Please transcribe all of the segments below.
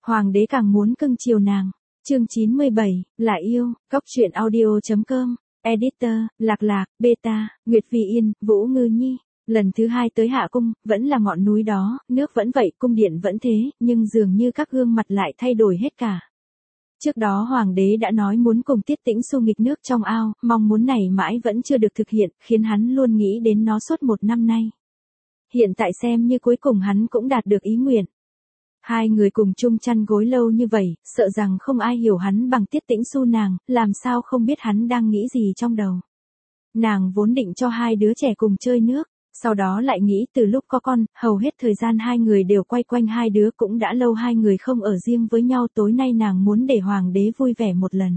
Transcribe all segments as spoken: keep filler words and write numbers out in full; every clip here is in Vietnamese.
Hoàng đế càng muốn cưng chiều nàng. Chương chín mươi bảy, là yêu, Cóc truyện audio.com, editor, Lạc Lạc, Beta, Nguyệt Vì Yên, Vũ Ngư Nhi. Lần thứ hai tới Hạ Cung, vẫn là ngọn núi đó, nước vẫn vậy, cung điện vẫn thế, nhưng dường như các gương mặt lại thay đổi hết cả. Trước đó Hoàng đế đã nói muốn cùng Tiết Tĩnh Xu nghịch nước trong ao, mong muốn này mãi vẫn chưa được thực hiện, khiến hắn luôn nghĩ đến nó suốt một năm nay. Hiện tại xem như cuối cùng hắn cũng đạt được ý nguyện. Hai người cùng chung chăn gối lâu như vậy, sợ rằng không ai hiểu hắn bằng Tiết Tĩnh Xu nàng, làm sao không biết hắn đang nghĩ gì trong đầu. Nàng vốn định cho hai đứa trẻ cùng chơi nước, sau đó lại nghĩ từ lúc có con, hầu hết thời gian hai người đều quay quanh hai đứa, cũng đã lâu hai người không ở riêng với nhau, tối nay nàng muốn để Hoàng đế vui vẻ một lần.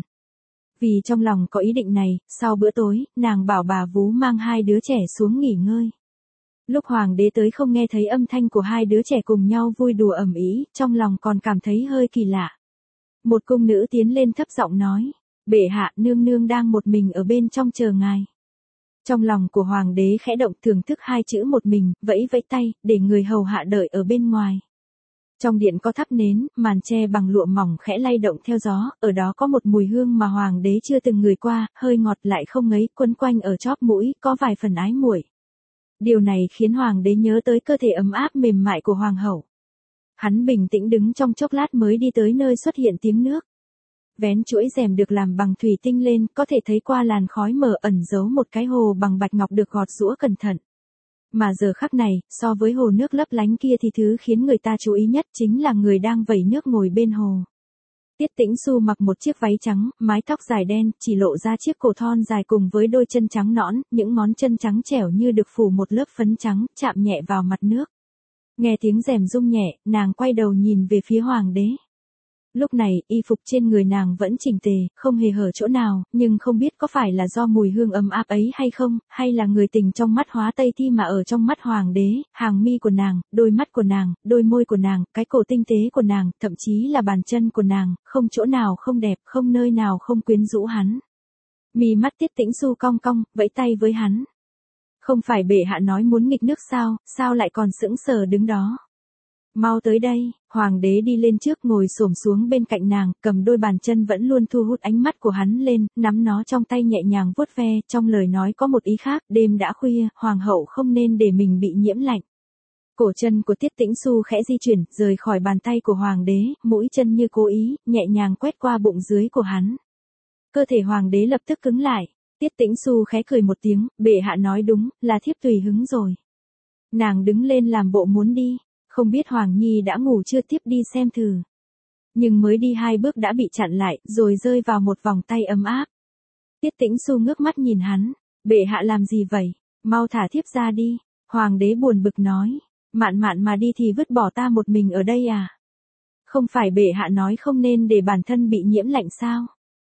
Vì trong lòng có ý định này, sau bữa tối, nàng bảo bà vú mang hai đứa trẻ xuống nghỉ ngơi. Lúc Hoàng đế tới không nghe thấy âm thanh của hai đứa trẻ cùng nhau vui đùa ầm ĩ, trong lòng còn cảm thấy hơi kỳ lạ. Một cung nữ tiến lên thấp giọng nói, bệ hạ, nương nương đang một mình ở bên trong chờ ngài. Trong lòng của Hoàng đế khẽ động, thưởng thức hai chữ một mình, vẫy vẫy tay, để người hầu hạ đợi ở bên ngoài. Trong điện có thắp nến, màn che bằng lụa mỏng khẽ lay động theo gió, ở đó có một mùi hương mà Hoàng đế chưa từng ngửi qua, hơi ngọt lại không ngấy, quấn quanh ở chóp mũi, có vài phần ái muội. Điều này khiến Hoàng đế nhớ tới cơ thể ấm áp mềm mại của Hoàng hậu. Hắn bình tĩnh đứng trong chốc lát mới đi tới nơi xuất hiện tiếng nước. Vén chuỗi rèm được làm bằng thủy tinh lên, có thể thấy qua làn khói mờ ẩn giấu một cái hồ bằng bạch ngọc được gọt giũa cẩn thận. Mà giờ khắc này, so với hồ nước lấp lánh kia thì thứ khiến người ta chú ý nhất chính là người đang vẩy nước ngồi bên hồ. Tiết Tĩnh Xu mặc một chiếc váy trắng, mái tóc dài đen, chỉ lộ ra chiếc cổ thon dài cùng với đôi chân trắng nõn, những ngón chân trắng trẻo như được phủ một lớp phấn trắng, chạm nhẹ vào mặt nước. Nghe tiếng rèm rung nhẹ, nàng quay đầu nhìn về phía Hoàng đế. Lúc này, y phục trên người nàng vẫn chỉnh tề, không hề hở chỗ nào, nhưng không biết có phải là do mùi hương ấm áp ấy hay không, hay là người tình trong mắt hóa Tây Thi mà ở trong mắt Hoàng đế, hàng mi của nàng, đôi mắt của nàng, đôi môi của nàng, cái cổ tinh tế của nàng, thậm chí là bàn chân của nàng, không chỗ nào không đẹp, không nơi nào không quyến rũ hắn. Mi mắt Tiết Tĩnh Xu cong cong, vẫy tay với hắn. Không phải bệ hạ nói muốn nghịch nước sao, sao lại còn sững sờ đứng đó. Mau tới đây, Hoàng đế đi lên trước ngồi xổm xuống bên cạnh nàng, cầm đôi bàn chân vẫn luôn thu hút ánh mắt của hắn lên, nắm nó trong tay nhẹ nhàng vuốt ve, trong lời nói có một ý khác, đêm đã khuya, Hoàng hậu không nên để mình bị nhiễm lạnh. Cổ chân của Tiết Tĩnh Xu khẽ di chuyển, rời khỏi bàn tay của Hoàng đế, mũi chân như cố ý, nhẹ nhàng quét qua bụng dưới của hắn. Cơ thể Hoàng đế lập tức cứng lại, Tiết Tĩnh Xu khẽ cười một tiếng, bệ hạ nói đúng, là thiếp tùy hứng rồi. Nàng đứng lên làm bộ muốn đi. Không biết Hoàng Nhi đã ngủ chưa, tiếp đi xem thử. Nhưng mới đi hai bước đã bị chặn lại, rồi rơi vào một vòng tay ấm áp. Tiết Tĩnh Xu ngước mắt nhìn hắn, bệ hạ làm gì vậy, mau thả thiếp ra đi. Hoàng đế buồn bực nói, mạn mạn mà đi thì vứt bỏ ta một mình ở đây à? Không phải bệ hạ nói không nên để bản thân bị nhiễm lạnh sao?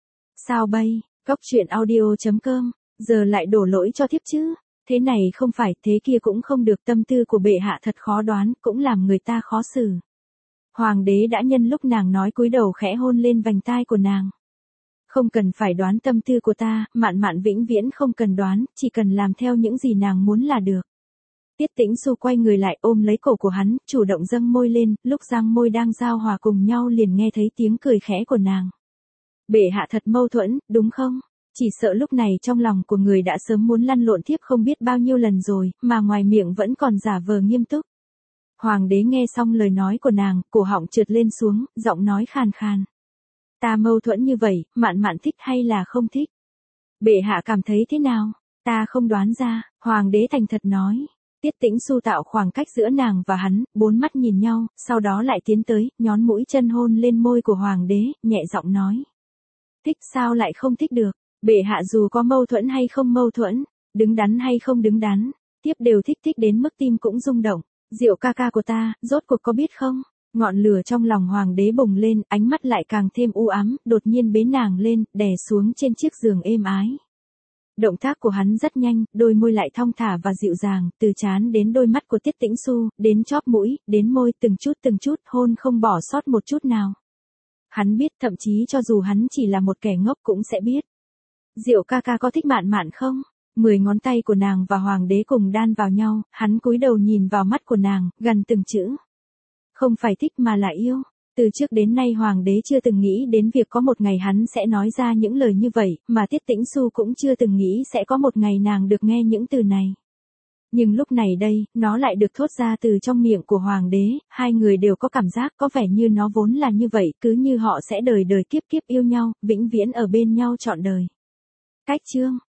Sao bây, Cóc truyện audio.com, giờ lại đổ lỗi cho thiếp chứ? Thế này không phải, thế kia cũng không được, tâm tư của bệ hạ thật khó đoán, cũng làm người ta khó xử. Hoàng đế đã nhân lúc nàng nói cúi đầu khẽ hôn lên vành tai của nàng. Không cần phải đoán tâm tư của ta, mạn mạn vĩnh viễn không cần đoán, chỉ cần làm theo những gì nàng muốn là được. Tiết Tĩnh Xu quay người lại ôm lấy cổ của hắn, chủ động dâng môi lên, lúc răng môi đang giao hòa cùng nhau liền nghe thấy tiếng cười khẽ của nàng. Bệ hạ thật mâu thuẫn, đúng không? Chỉ sợ lúc này trong lòng của người đã sớm muốn lăn lộn thiếp không biết bao nhiêu lần rồi, mà ngoài miệng vẫn còn giả vờ nghiêm túc. Hoàng đế nghe xong lời nói của nàng, cổ họng trượt lên xuống, giọng nói khàn khàn. Ta mâu thuẫn như vậy, mạn mạn thích hay là không thích? Bệ hạ cảm thấy thế nào? Ta không đoán ra, Hoàng đế thành thật nói. Tiết Tĩnh Xu tạo khoảng cách giữa nàng và hắn, bốn mắt nhìn nhau, sau đó lại tiến tới, nhón mũi chân hôn lên môi của Hoàng đế, nhẹ giọng nói. Thích sao lại không thích được? Bệ hạ dù có mâu thuẫn hay không mâu thuẫn, đứng đắn hay không đứng đắn, tiếp đều thích, thích đến mức tim cũng rung động. Diệu ca ca của ta, rốt cuộc có biết không? Ngọn lửa trong lòng Hoàng đế bùng lên, ánh mắt lại càng thêm u ám, đột nhiên bế nàng lên, đè xuống trên chiếc giường êm ái. Động tác của hắn rất nhanh, đôi môi lại thong thả và dịu dàng, từ trán đến đôi mắt của Tiết Tĩnh Xu, đến chóp mũi, đến môi, từng chút từng chút, hôn không bỏ sót một chút nào. Hắn biết, thậm chí cho dù hắn chỉ là một kẻ ngốc cũng sẽ biết. Diệu ca ca có thích mạn mạn không? Mười ngón tay của nàng và Hoàng đế cùng đan vào nhau, hắn cúi đầu nhìn vào mắt của nàng, gần từng chữ. Không phải thích mà là yêu. Từ trước đến nay hoàng đế chưa từng nghĩ đến việc có một ngày hắn sẽ nói ra những lời như vậy, mà Tiết Tĩnh Xu cũng chưa từng nghĩ sẽ có một ngày nàng được nghe những từ này. Nhưng lúc này đây, nó lại được thốt ra từ trong miệng của hoàng đế, hai người đều có cảm giác có vẻ như nó vốn là như vậy, cứ như họ sẽ đời đời kiếp kiếp yêu nhau, vĩnh viễn ở bên nhau trọn đời. Cách chương